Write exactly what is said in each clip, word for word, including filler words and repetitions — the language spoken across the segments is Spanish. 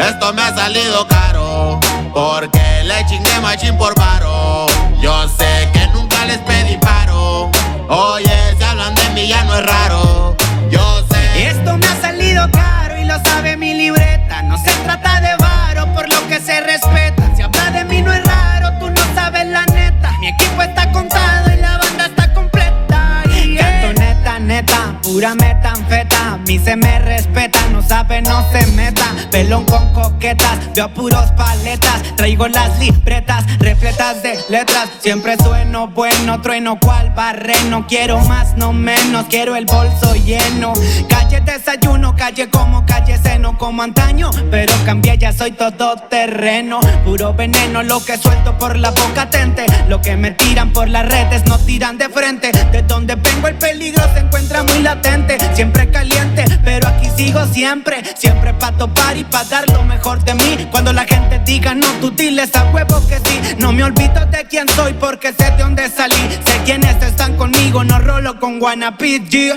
Esto me ha salido caro, porque le chingué machín por varo. Yo sé que nunca les pedí paro. Oye, si hablan de mí ya no es raro. Yo sé. Esto me ha salido caro y lo sabe mi libreta. No se trata de varo, por lo que se respeta. Si habla de mí no es raro, tú no sabes la neta. Mi equipo está contado y la banda está completa. Yeah. Canto neta, neta, pura metanfeta. A mí se me respeta, no sabe, no se meta. Pelón con coquetas, veo puros paletas. Traigo las libretas repletas de letras. Siempre sueno bueno, trueno cual barreno. Quiero más, no menos, quiero el bolso lleno. Calle desayuno, calle como calle seno. Como antaño, pero cambié, ya soy todo terreno. Puro veneno, lo que suelto por la boca tente. Lo que me tiran por las redes no tiran de frente. De donde vengo el peligro se encuentra muy latente. Siempre caliente, pero aquí sigo siempre. Siempre pa' topar y pa' dar lo mejor de mí. Cuando la gente diga no, tú diles a huevo que sí. No me olvido de quién soy porque sé de dónde salí. Sé quiénes están conmigo, no rolo con Wannabe, yeah.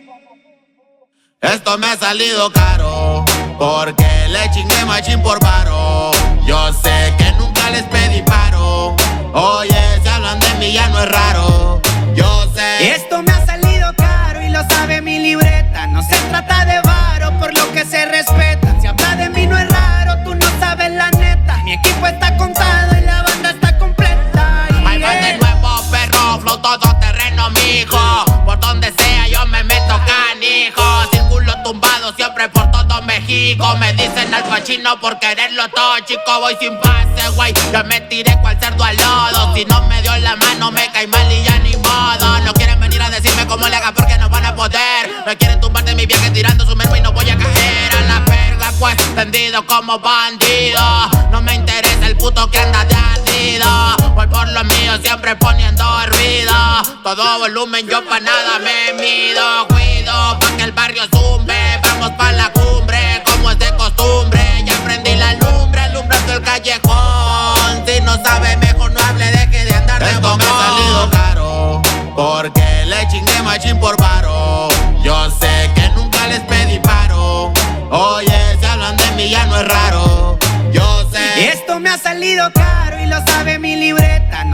Esto me ha salido caro, porque le chingué machín por varo. Yo sé que nunca les pedí paro. Oye, si hablan de mí ya no es raro. Yo sé. Esto me ha salido caro y lo sabe mi libreta. No se trata de varo, por lo que se respeta. Si habla de mí no es raro, tú no sabes la neta. Mi equipo está contado y la banda está completa. Yeah. Ahí van de nuevo, perro, flow todo terreno, mijo. Por donde sea yo me meto canijo. Círculo tumbado siempre por todo México. Me dicen Al Pacino por quererlo todo, chico. Voy sin pase, güey, yo me tiré cual cerdo al lodo. Si no me dio la mano me cae mal y ya ni modo. No quieren venir a decirme cómo le haga porque no van a poder. Me quieren tumbar de mi viaje tirando su merma y no voy a caer a la verga, pues tendido como bandido. No me interesa el puto que anda de ardido. Voy por lo mío siempre poniendo ruido. Todo volumen yo pa' nada me mido. Cuido pa' que el barrio zumbe. Vamos pa' la cumbre como es de costumbre. Ya prendí la lumbre, alumbrando el callejón. Si no sabe mejor no hable, deje de andar de bocón. Esto me ha salido caro, porque le chingué machín por varo. Yo sé que nunca les pedí paro. Oye, si hablan de mí ya no es raro. Yo sé. Esto me ha salido caro y lo sabe mi libreta.